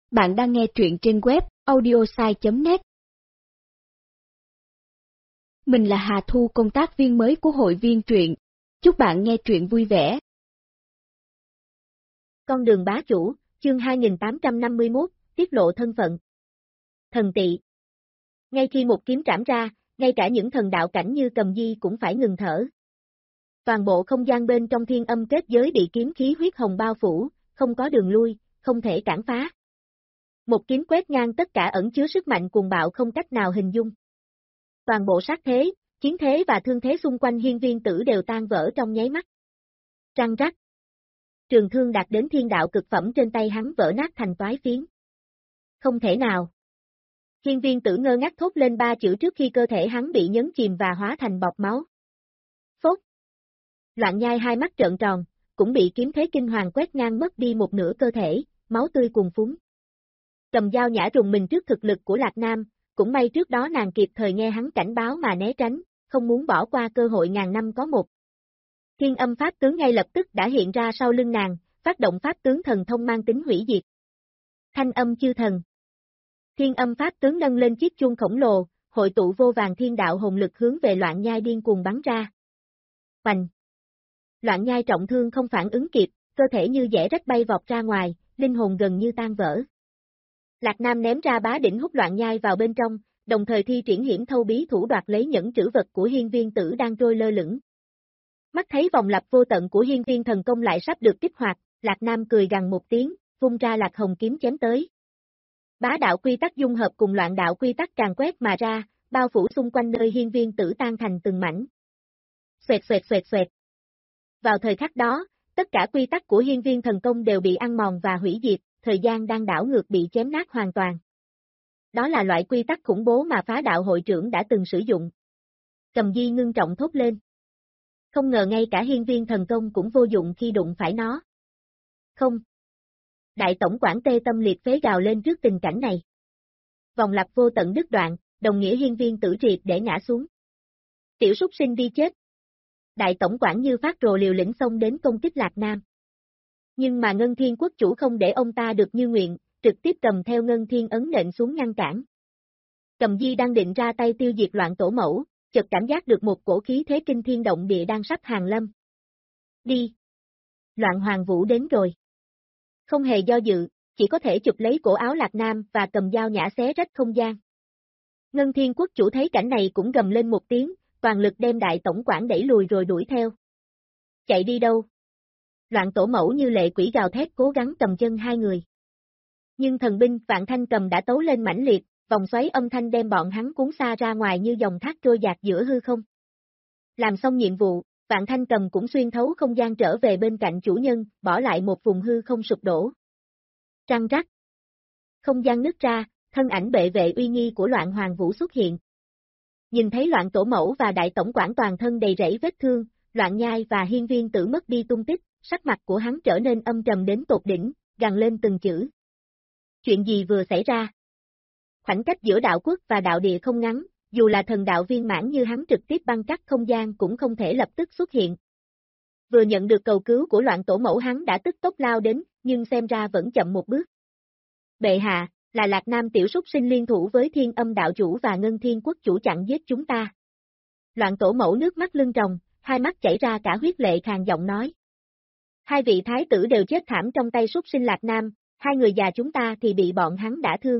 Bạn đang nghe truyện trên web audiosai.net. Mình là Hà Thu, công tác viên mới của hội viên truyện. Chúc bạn nghe truyện vui vẻ. Con đường bá chủ, chương 2851, tiết lộ thân phận. Thần Tị. Ngay khi một kiếm trảm ra, ngay cả những thần đạo cảnh như Cầm Di cũng phải ngừng thở. Toàn bộ không gian bên trong thiên âm kết giới bị kiếm khí huyết hồng bao phủ, không có đường lui, không thể cản phá. Một kiếm quét ngang tất cả ẩn chứa sức mạnh cuồng bạo không cách nào hình dung. Toàn bộ sát thế, chiến thế và thương thế xung quanh Hiên Viên Tử đều tan vỡ trong nháy mắt. Răng rắc. Trường thương đạt đến thiên đạo cực phẩm trên tay hắn vỡ nát thành toái phiến. Không thể nào. Hiên Viên Tử ngơ ngác thốt lên ba chữ trước khi cơ thể hắn bị nhấn chìm và hóa thành bọt máu. Phốt. Loạn Nhai hai mắt trợn tròn, cũng bị kiếm thế kinh hoàng quét ngang mất đi một nửa cơ thể, máu tươi cuồn phúng. Cầm Dao Nhã rùng mình trước thực lực của Lạc Nam, cũng may trước đó nàng kịp thời nghe hắn cảnh báo mà né tránh, không muốn bỏ qua cơ hội ngàn năm có một. Thiên âm pháp tướng ngay lập tức đã hiện ra sau lưng nàng, phát động pháp tướng thần thông mang tính hủy diệt. Thanh âm chư thần. Thiên âm pháp tướng nâng lên chiếc chuông khổng lồ, hội tụ vô vàn thiên đạo hồn lực hướng về Loạn Nhai điên cuồng bắn ra. Hoành. Loạn Nhai trọng thương không phản ứng kịp, cơ thể như dẻ rách bay vọt ra ngoài, linh hồn gần như tan vỡ. Lạc Nam ném ra bá đỉnh hút Loạn Nhai vào bên trong, đồng thời thi triển hiểm thâu bí thủ đoạt lấy nhẫn trữ vật của Hiên Viên Tử đang trôi lơ lửng. Mắt thấy vòng lặp vô tận của Hiên Viên thần công lại sắp được kích hoạt, Lạc Nam cười gằn một tiếng, vung ra Lạc Hồng kiếm chém tới. Bá đạo quy tắc dung hợp cùng loạn đạo quy tắc càn quét mà ra, bao phủ xung quanh nơi Hiên Viên Tử tan thành từng mảnh. Xoẹt xoẹt xoẹt xoẹt. Vào thời khắc đó, tất cả quy tắc của Hiên Viên thần công đều bị ăn mòn và hủy diệt, thời gian đang đảo ngược bị chém nát hoàn toàn. Đó là loại quy tắc khủng bố mà phá đạo hội trưởng đã từng sử dụng. Cầm Di ngưng trọng thốt lên. Không ngờ ngay cả Hiên Viên thần công cũng vô dụng khi đụng phải nó. Không. Đại tổng quản tê tâm liệt phế gào lên trước tình cảnh này. Vòng lặp vô tận đứt đoạn, đồng nghĩa Hiên Viên Tử triệt để ngã xuống. Tiểu súc sinh đi chết. Đại tổng quản như phát rồ liều lĩnh xông đến công kích Lạc Nam. Nhưng mà Ngân Thiên quốc chủ không để ông ta được như nguyện, trực tiếp cầm theo Ngân Thiên ấn nện xuống ngăn cản. Cầm Di đang định ra tay tiêu diệt loạn tổ mẫu, chợt cảm giác được một cổ khí thế kinh thiên động địa đang sắp hàng lâm. Đi! Loạn Hoàng Vũ đến rồi. Không hề do dự, chỉ có thể chụp lấy cổ áo Lạc Nam và cầm dao nhã xé rách không gian. Ngân Thiên quốc chủ thấy cảnh này cũng gầm lên một tiếng, toàn lực đem đại tổng quản đẩy lùi rồi đuổi theo. Chạy đi đâu? Loạn tổ mẫu như lệ quỷ gào thét cố gắng cầm chân hai người. Nhưng thần binh Vạn Thanh Cầm đã tấu lên mãnh liệt, vòng xoáy âm thanh đem bọn hắn cuốn xa ra ngoài như dòng thác trôi dạt giữa hư không. Làm xong nhiệm vụ, Vạn Thanh Cầm cũng xuyên thấu không gian trở về bên cạnh chủ nhân, bỏ lại một vùng hư không sụp đổ. Răng rắc. Không gian nứt ra, thân ảnh bệ vệ uy nghi của Loạn Hoàng Vũ xuất hiện. Nhìn thấy Loạn tổ mẫu và đại tổng quản toàn thân đầy rẫy vết thương, Loạn Nhai và Hiên Viên Tử mất đi tung tích, sắc mặt của hắn trở nên âm trầm đến tột đỉnh, gằn lên từng chữ. Chuyện gì vừa xảy ra? Khoảnh cách giữa đạo quốc và đạo địa không ngắn, dù là thần đạo viên mãn như hắn trực tiếp băng cắt không gian cũng không thể lập tức xuất hiện. Vừa nhận được cầu cứu của Loạn tổ mẫu hắn đã tức tốc lao đến, nhưng xem ra vẫn chậm một bước. Bệ hạ, là Lạc Nam tiểu súc sinh liên thủ với Thiên Âm đạo chủ và Ngân Thiên quốc chủ chặn giết chúng ta. Loạn tổ mẫu nước mắt lưng tròng, hai mắt chảy ra cả huyết lệ khàn giọng nói. Hai vị thái tử đều chết thảm trong tay súc sinh Lạc Nam, hai người già chúng ta thì bị bọn hắn đả thương.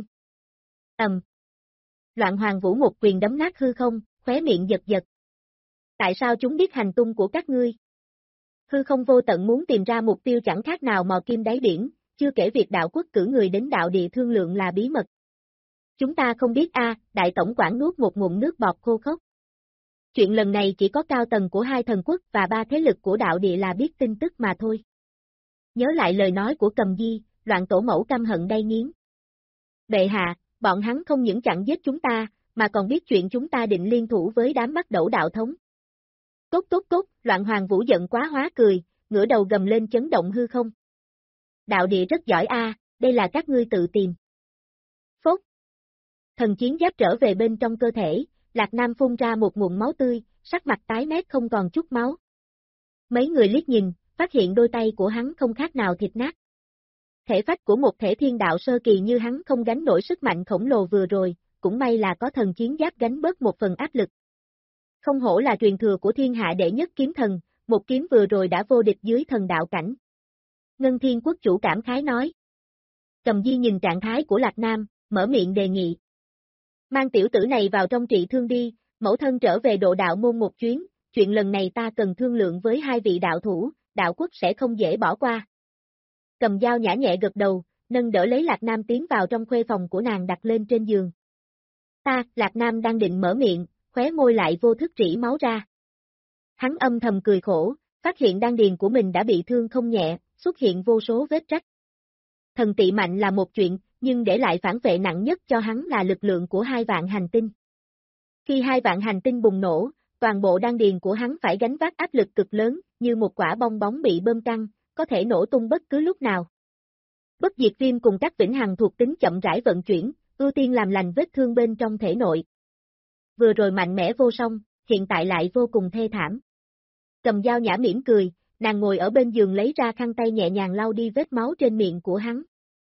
Loạn Hoàng Vũ một quyền đấm nát hư không, khóe miệng giật giật. Tại sao chúng biết hành tung của các ngươi? Hư không vô tận muốn tìm ra mục tiêu chẳng khác nào mò kim đáy biển, chưa kể việc đạo quốc cử người đến đạo địa thương lượng là bí mật. Chúng ta không biết đại tổng quản nuốt một ngụm nước bọt khô khốc. Chuyện lần này chỉ có cao tầng của hai thần quốc và ba thế lực của đạo địa là biết tin tức mà thôi. Nhớ lại lời nói của Cầm Di, Loạn tổ mẫu căm hận đay nghiến. Bệ hạ, bọn hắn không những chặn giết chúng ta, mà còn biết chuyện chúng ta định liên thủ với đám bắt đẩu đạo thống. Cốt, Loạn Hoàng Vũ giận quá hóa cười, ngửa đầu gầm lên chấn động hư không. Đạo địa rất giỏi đây là các ngươi tự tìm. Phốt. Thần chiến giáp trở về bên trong cơ thể, Lạc Nam phun ra một ngụm máu tươi, sắc mặt tái mét không còn chút máu. Mấy người liếc nhìn, phát hiện đôi tay của hắn không khác nào thịt nát. Thể phách của một thể thiên đạo sơ kỳ như hắn không gánh nổi sức mạnh khổng lồ vừa rồi, cũng may là có thần chiến giáp gánh bớt một phần áp lực. Không hổ là truyền thừa của thiên hạ đệ nhất kiếm thần, một kiếm vừa rồi đã vô địch dưới thần đạo cảnh. Ngân Thiên Quốc chủ cảm khái nói. Cầm Di nhìn trạng thái của Lạc Nam, mở miệng đề nghị. Mang tiểu tử này vào trong trị thương đi, mẫu thân trở về độ đạo môn một chuyến, chuyện lần này ta cần thương lượng với hai vị đạo thủ, đạo quốc sẽ không dễ bỏ qua. Cầm Dao nhã nhẹ gật đầu, nâng đỡ lấy Lạc Nam tiến vào trong khuê phòng của nàng đặt lên trên giường. Lạc Nam đang định mở miệng, khóe môi lại vô thức rỉ máu ra. Hắn âm thầm cười khổ, phát hiện đan điền của mình đã bị thương không nhẹ, xuất hiện vô số vết rách. Thần tị mạnh là một chuyện, nhưng để lại phản vệ nặng nhất cho hắn là lực lượng của 2 vạn hành tinh. Khi 2 vạn hành tinh bùng nổ, toàn bộ đan điền của hắn phải gánh vác áp lực cực lớn, như một quả bong bóng bị bơm căng, có thể nổ tung bất cứ lúc nào. Bất diệt viêm cùng các vĩnh hằng thuộc tính chậm rãi vận chuyển, ưu tiên làm lành vết thương bên trong thể nội. Vừa rồi mạnh mẽ vô song, hiện tại lại vô cùng thê thảm. Cầm Dao nhã mỉm cười, nàng ngồi ở bên giường lấy ra khăn tay nhẹ nhàng lau đi vết máu trên miệng của hắn.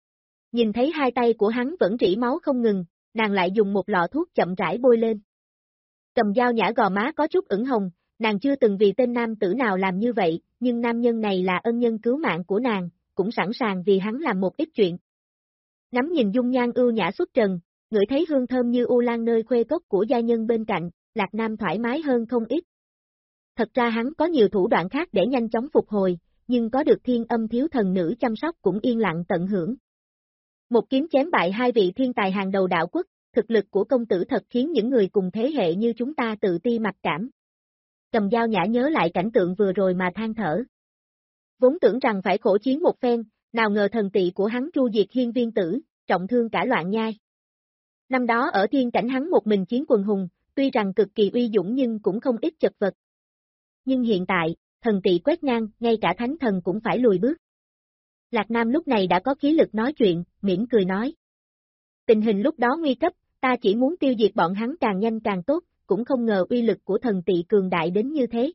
Nhìn thấy 2 tay của hắn vẫn rỉ máu không ngừng, nàng lại dùng một lọ thuốc chậm rãi bôi lên. Cầm Dao nhã gò má có chút ửng hồng, nàng chưa từng vì tên nam tử nào làm như vậy, nhưng nam nhân này là ân nhân cứu mạng của nàng, cũng sẵn sàng vì hắn làm một ít chuyện. Ngắm nhìn dung nhan ưu nhã xuất trần, ngửi thấy hương thơm như u lan nơi khuê cốc của gia nhân bên cạnh, Lạc Nam thoải mái hơn không ít. Thật ra hắn có nhiều thủ đoạn khác để nhanh chóng phục hồi, nhưng có được thiên âm thiếu thần nữ chăm sóc cũng yên lặng tận hưởng. Một kiếm chém bại 2 vị thiên tài hàng đầu đạo quốc, thực lực của công tử thật khiến những người cùng thế hệ như chúng ta tự ti mặc cảm. Cầm Dao nhã nhớ lại cảnh tượng vừa rồi mà than thở. Vốn tưởng rằng phải khổ chiến một phen, nào ngờ thần tị của hắn tru diệt hiên viên tử, trọng thương cả loạn nhai. Năm đó ở thiên cảnh hắn một mình chiến quần hùng, tuy rằng cực kỳ uy dũng nhưng cũng không ít chật vật. Nhưng hiện tại, thần tị quét ngang, ngay cả thánh thần cũng phải lùi bước. Lạc Nam lúc này đã có khí lực nói chuyện, mỉm cười nói. Tình hình lúc đó nguy cấp, ta chỉ muốn tiêu diệt bọn hắn càng nhanh càng tốt, cũng không ngờ uy lực của thần tị cường đại đến như thế.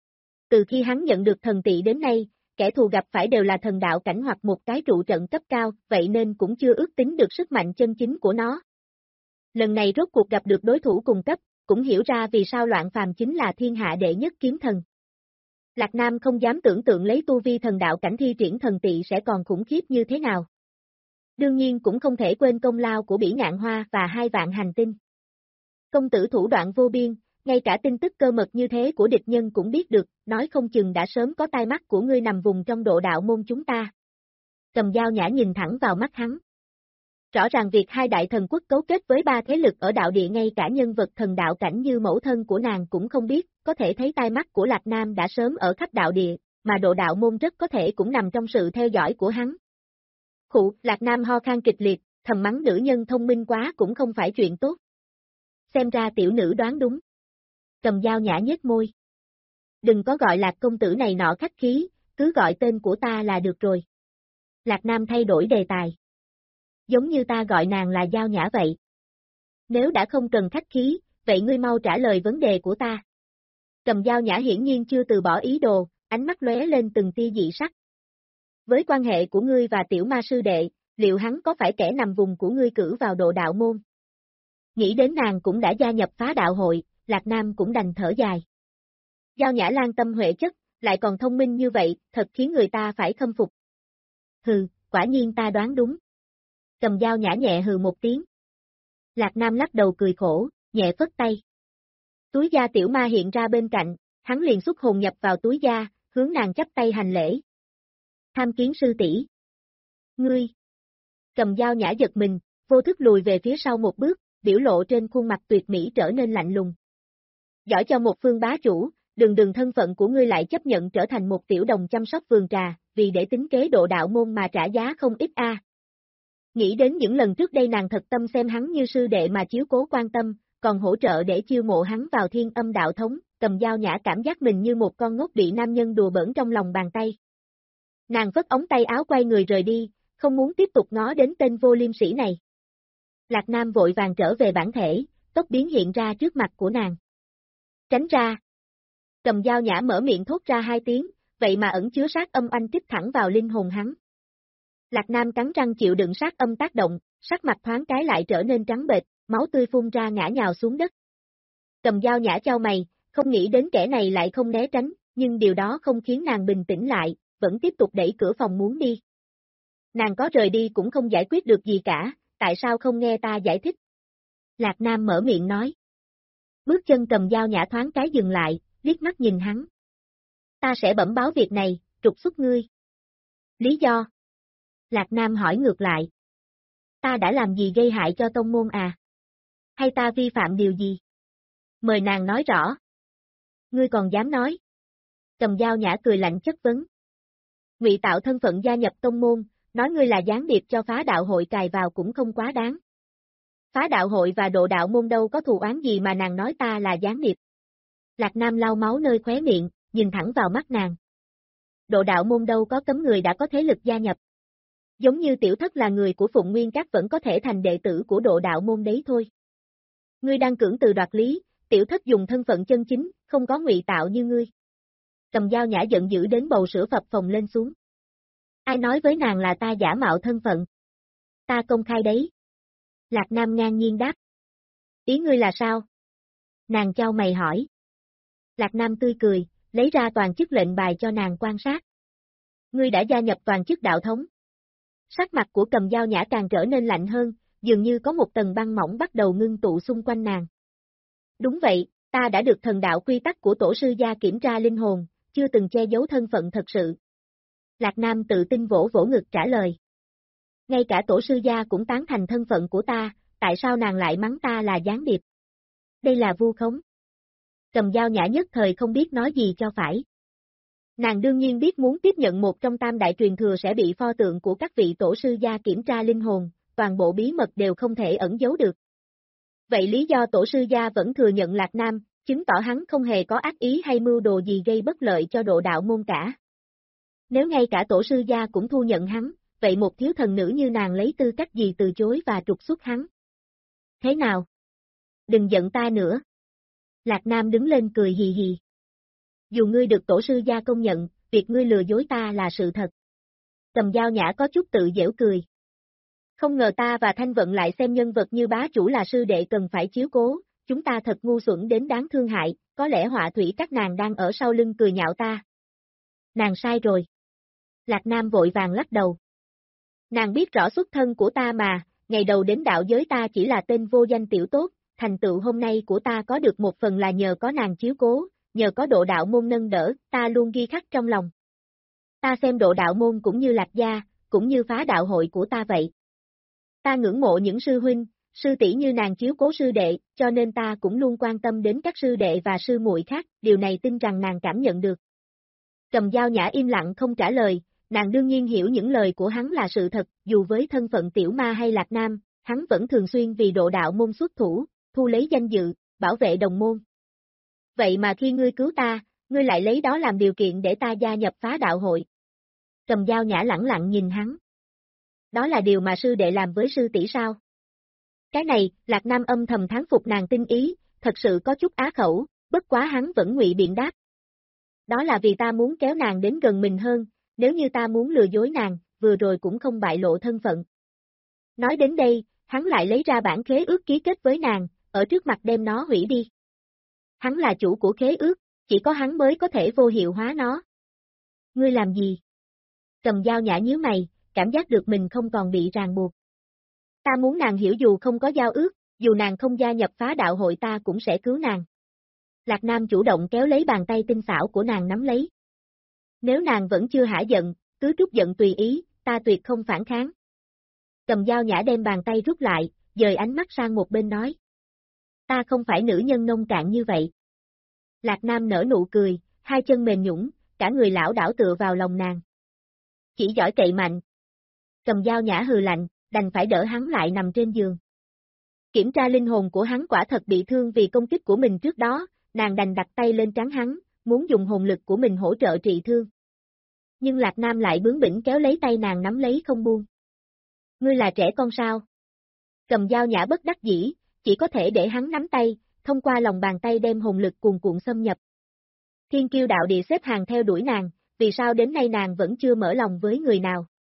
Từ khi hắn nhận được thần tị đến nay, kẻ thù gặp phải đều là thần đạo cảnh hoặc một cái trụ trận cấp cao, vậy nên cũng chưa ước tính được sức mạnh chân chính của nó. Lần này rốt cuộc gặp được đối thủ cùng cấp, cũng hiểu ra vì sao Loạn Phàm chính là thiên hạ đệ nhất kiếm thần. Lạc Nam không dám tưởng tượng lấy tu vi thần đạo cảnh thi triển thần tị sẽ còn khủng khiếp như thế nào. Đương nhiên cũng không thể quên công lao của Bỉ Ngạn Hoa và 2 vạn hành tinh. Công tử thủ đoạn vô biên, ngay cả tin tức cơ mật như thế của địch nhân cũng biết được, nói không chừng đã sớm có tai mắt của ngươi nằm vùng trong độ đạo môn chúng ta. Cầm Dao nhã nhìn thẳng vào mắt hắn. Rõ ràng việc 2 đại thần quốc cấu kết với 3 thế lực ở đạo địa ngay cả nhân vật thần đạo cảnh như mẫu thân của nàng cũng không biết, có thể thấy tai mắt của Lạc Nam đã sớm ở khắp đạo địa, mà độ đạo môn rất có thể cũng nằm trong sự theo dõi của hắn. Lạc Nam ho khan kịch liệt, thầm mắng nữ nhân thông minh quá cũng không phải chuyện tốt. Xem ra tiểu nữ đoán đúng. Cầm Dao nhã nhếch môi. Đừng có gọi Lạc công tử này nọ khách khí, cứ gọi tên của ta là được rồi. Lạc Nam thay đổi đề tài. Giống như ta gọi nàng là Dao nhã vậy. Nếu đã không cần khách khí, vậy ngươi mau trả lời vấn đề của ta. Cầm Dao nhã hiển nhiên chưa từ bỏ ý đồ, ánh mắt lóe lên từng tia dị sắc. Với quan hệ của ngươi và tiểu ma sư đệ, liệu hắn có phải kẻ nằm vùng của ngươi cử vào độ đạo môn? Nghĩ đến nàng cũng đã gia nhập phá đạo hội, Lạc Nam cũng đành thở dài. Dao nhã lan tâm huệ chất, lại còn thông minh như vậy, thật khiến người ta phải khâm phục. Hừ, quả nhiên ta đoán đúng. Cầm Dao nhã nhẹ hừ một tiếng. Lạc Nam lắc đầu cười khổ, nhẹ phất tay. Túi da tiểu ma hiện ra bên cạnh, hắn liền xuất hồn nhập vào túi da, hướng nàng chắp tay hành lễ. Tham kiến sư tỷ. Ngươi. Cầm Dao nhã giật mình, vô thức lùi về phía sau một bước, biểu lộ trên khuôn mặt tuyệt mỹ trở nên lạnh lùng. Giỏi cho một phương bá chủ, đừng thân phận của ngươi lại chấp nhận trở thành một tiểu đồng chăm sóc vườn trà, vì để tính kế độ đạo môn mà trả giá không ít a. Nghĩ đến những lần trước đây nàng thật tâm xem hắn như sư đệ mà chiếu cố quan tâm, còn hỗ trợ để chiêu mộ hắn vào thiên âm đạo thống, Cầm Dao nhã cảm giác mình như một con ngốc bị nam nhân đùa bỡn trong lòng bàn tay. Nàng vất ống tay áo quay người rời đi, không muốn tiếp tục ngó đến tên vô liêm sỉ này. Lạc Nam vội vàng trở về bản thể, tốc biến hiện ra trước mặt của nàng. Tránh ra. Cầm Dao nhã mở miệng thốt ra 2 tiếng, vậy mà ẩn chứa sát âm anh kích thẳng vào linh hồn hắn. Lạc Nam cắn răng chịu đựng sát âm tác động, sắc mặt thoáng cái lại trở nên trắng bệch, máu tươi phun ra ngã nhào xuống đất. Cầm dao nhã chau mày, không nghĩ đến kẻ này lại không né tránh, nhưng điều đó không khiến nàng bình tĩnh lại, vẫn tiếp tục đẩy cửa phòng muốn đi. Nàng có rời đi cũng không giải quyết được gì cả, tại sao không nghe ta giải thích? Lạc Nam mở miệng nói. Bước chân cầm dao nhã thoáng cái dừng lại, liếc mắt nhìn hắn. Ta sẽ bẩm báo việc này, trục xuất ngươi. Lý do? Lạc Nam hỏi ngược lại. Ta đã làm gì gây hại cho tông môn à? Hay ta vi phạm điều gì? Mời nàng nói rõ. Ngươi còn dám nói? Cầm dao nhã cười lạnh chất vấn. Ngụy tạo thân phận gia nhập tông môn, nói ngươi là gián điệp cho phá đạo hội cài vào cũng không quá đáng. Phá đạo hội và độ đạo môn đâu có thù oán gì mà nàng nói ta là gián điệp. Lạc Nam lau máu nơi khóe miệng, nhìn thẳng vào mắt nàng. Độ đạo môn đâu có cấm người đã có thế lực gia nhập. Giống như tiểu thất là người của Phụng Nguyên Các vẫn có thể thành đệ tử của độ đạo môn đấy thôi. Ngươi đang cưỡng từ đoạt lý, tiểu thất dùng thân phận chân chính, không có ngụy tạo như ngươi. Cầm dao nhã giận dữ đến bầu sữa phập phồng lên xuống. Ai nói với nàng là ta giả mạo thân phận? Ta công khai đấy. Lạc Nam ngang nhiên đáp. Ý ngươi là sao? Nàng chau mày hỏi. Lạc Nam tươi cười, lấy ra toàn chức lệnh bài cho nàng quan sát. Ngươi đã gia nhập toàn chức đạo thống. Sắc mặt của cầm dao nhã càng trở nên lạnh hơn, dường như có một tầng băng mỏng bắt đầu ngưng tụ xung quanh nàng. Đúng vậy, ta đã được thần đạo quy tắc của tổ sư gia kiểm tra linh hồn, chưa từng che giấu thân phận thật sự. Lạc Nam tự tin vỗ vỗ ngực trả lời. Ngay cả tổ sư gia cũng tán thành thân phận của ta, tại sao nàng lại mắng ta là gián điệp? Đây là vu khống. Cầm dao nhã nhất thời không biết nói gì cho phải. Nàng đương nhiên biết muốn tiếp nhận một trong tam đại truyền thừa sẽ bị pho tượng của các vị tổ sư gia kiểm tra linh hồn, toàn bộ bí mật đều không thể ẩn giấu được. Vậy lý do tổ sư gia vẫn thừa nhận Lạc Nam, chứng tỏ hắn không hề có ác ý hay mưu đồ gì gây bất lợi cho độ đạo môn cả. Nếu ngay cả tổ sư gia cũng thu nhận hắn, vậy một thiếu thần nữ như nàng lấy tư cách gì từ chối và trục xuất hắn? Thế nào? Đừng giận ta nữa. Lạc Nam đứng lên cười hì hì. Dù ngươi được tổ sư gia công nhận, việc ngươi lừa dối ta là sự thật. Cầm dao nhã có chút tự giễu cười. Không ngờ ta và Thanh Vận lại xem nhân vật như bá chủ là sư đệ cần phải chiếu cố, chúng ta thật ngu xuẩn đến đáng thương hại, có lẽ họa thủy các nàng đang ở sau lưng cười nhạo ta. Nàng sai rồi. Lạc Nam vội vàng lắc đầu. Nàng biết rõ xuất thân của ta mà, ngày đầu đến đạo giới ta chỉ là tên vô danh tiểu tốt, thành tựu hôm nay của ta có được một phần là nhờ có nàng chiếu cố, nhờ có độ đạo môn nâng đỡ, ta luôn ghi khắc trong lòng. Ta xem độ đạo môn cũng như Lạc gia, cũng như phá đạo hội của ta vậy. Ta ngưỡng mộ những sư huynh, sư tỷ như nàng chiếu cố sư đệ, cho nên ta cũng luôn quan tâm đến các sư đệ và sư muội khác, điều này tin rằng nàng cảm nhận được. Cầm dao nhã im lặng không trả lời, nàng đương nhiên hiểu những lời của hắn là sự thật, dù với thân phận tiểu ma hay Lạc Nam, hắn vẫn thường xuyên vì độ đạo môn xuất thủ, thu lấy danh dự, bảo vệ đồng môn. Vậy mà khi ngươi cứu ta, ngươi lại lấy đó làm điều kiện để ta gia nhập phá đạo hội. Cầm dao nhã lẳng lặng nhìn hắn. Đó là điều mà sư đệ làm với sư tỷ sao? Cái này, Lạc Nam âm thầm thán phục nàng tinh ý, thật sự có chút á khẩu, bất quá hắn vẫn ngụy biện đáp. Đó là vì ta muốn kéo nàng đến gần mình hơn, nếu như ta muốn lừa dối nàng, vừa rồi cũng không bại lộ thân phận. Nói đến đây, hắn lại lấy ra bản khế ước ký kết với nàng, ở trước mặt đem nó hủy đi. Hắn là chủ của khế ước, chỉ có hắn mới có thể vô hiệu hóa nó. Ngươi làm gì? Cầm dao nhã nhíu mày, cảm giác được mình không còn bị ràng buộc. Ta muốn nàng hiểu dù không có giao ước, dù nàng không gia nhập phá đạo hội ta cũng sẽ cứu nàng. Lạc Nam chủ động kéo lấy bàn tay tinh xảo của nàng nắm lấy. Nếu nàng vẫn chưa hả giận, cứ trút giận tùy ý, ta tuyệt không phản kháng. Cầm dao nhã đem bàn tay rút lại, dời ánh mắt sang một bên nói. Ta không phải nữ nhân nông cạn như vậy. Lạc Nam nở nụ cười, hai chân mềm nhũn, cả người lão đảo tựa vào lòng nàng. Chỉ giỏi cậy mạnh. Cầm dao nhã hừ lạnh, đành phải đỡ hắn lại nằm trên giường. Kiểm tra linh hồn của hắn quả thật bị thương vì công kích của mình trước đó, nàng đành đặt tay lên trán hắn, muốn dùng hồn lực của mình hỗ trợ trị thương. Nhưng Lạc Nam lại bướng bỉnh kéo lấy tay nàng nắm lấy không buông. Ngươi là trẻ con sao? Cầm dao nhã bất đắc dĩ, chỉ có thể để hắn nắm tay, thông qua lòng bàn tay đem hồn lực cuồn cuộn xâm nhập. Thiên kiêu đạo địa xếp hàng theo đuổi nàng, vì sao đến nay nàng vẫn chưa mở lòng với người nào?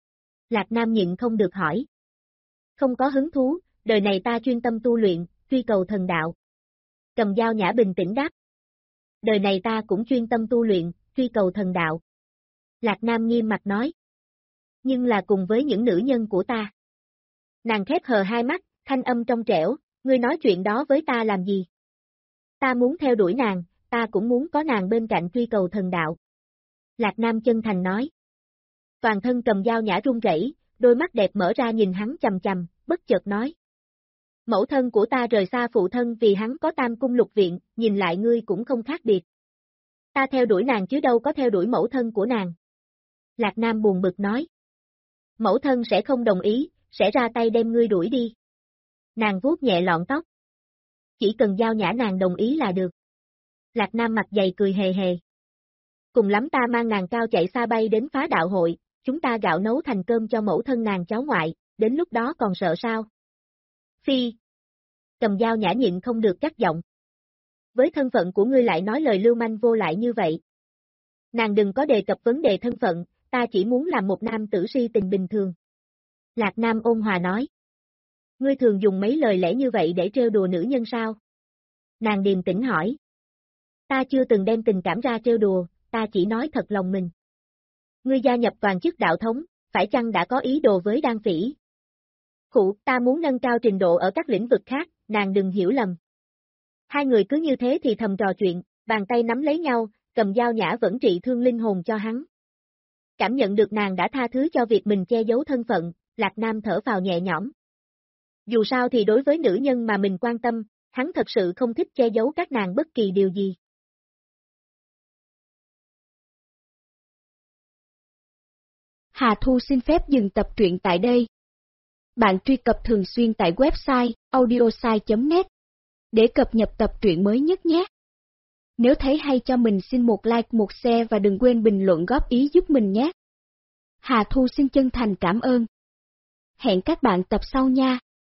Lạc Nam nhịn không được hỏi. Không có hứng thú, đời này ta chuyên tâm tu luyện, truy cầu thần đạo. Cầm Dao Nhã bình tĩnh đáp. Đời này ta cũng chuyên tâm tu luyện, truy cầu thần đạo. Lạc Nam nghiêm mặt nói. Nhưng là cùng với những nữ nhân của ta. Nàng khép hờ hai mắt, thanh âm trong trẻo, ngươi nói chuyện đó với ta làm gì? Ta muốn theo đuổi nàng, ta cũng muốn có nàng bên cạnh truy cầu thần đạo. Lạc Nam chân thành nói. Toàn thân Cầm Dao Nhã run rẩy, đôi mắt đẹp mở ra nhìn hắn chằm chằm, bất chợt nói. Mẫu thân của ta rời xa phụ thân vì hắn có tam cung lục viện, nhìn lại ngươi cũng không khác biệt. Ta theo đuổi nàng chứ đâu có theo đuổi mẫu thân của nàng. Lạc Nam buồn bực nói. Mẫu thân sẽ không đồng ý, sẽ ra tay đem ngươi đuổi đi. Nàng vuốt nhẹ lọn tóc. Chỉ cần Dao Nhã nàng đồng ý là được. Lạc Nam mặt dày cười hề hề. Cùng lắm ta mang nàng cao chạy xa bay đến phá đạo hội, chúng ta gạo nấu thành cơm cho mẫu thân nàng cháu ngoại, đến lúc đó còn sợ sao? Phi. Cầm Dao Nhã nhịn không được cắt giọng. Với thân phận của ngươi lại nói lời lưu manh vô lại như vậy. Nàng đừng có đề cập vấn đề thân phận, ta chỉ muốn làm một nam tử si tình bình thường. Lạc Nam ôn hòa nói. Ngươi thường dùng mấy lời lẽ như vậy để trêu đùa nữ nhân sao? Nàng điềm tĩnh hỏi. Ta chưa từng đem tình cảm ra trêu đùa, ta chỉ nói thật lòng mình. Ngươi gia nhập toàn chức đạo thống, phải chăng đã có ý đồ với Đan Phỉ? Ta muốn nâng cao trình độ ở các lĩnh vực khác, nàng đừng hiểu lầm. Hai người cứ như thế thì thầm trò chuyện, bàn tay nắm lấy nhau, Cầm Dao Nhã vẫn trị thương linh hồn cho hắn. Cảm nhận được nàng đã tha thứ cho việc mình che giấu thân phận, Lạc Nam thở phào nhẹ nhõm. Dù sao thì đối với nữ nhân mà mình quan tâm, hắn thật sự không thích che giấu các nàng bất kỳ điều gì. Hà Thu xin phép dừng tập truyện tại đây. Bạn truy cập thường xuyên tại website audiosai.net để cập nhật tập truyện mới nhất nhé. Nếu thấy hay cho mình xin một like, một share và đừng quên bình luận góp ý giúp mình nhé. Hà Thu xin chân thành cảm ơn. Hẹn các bạn tập sau nha.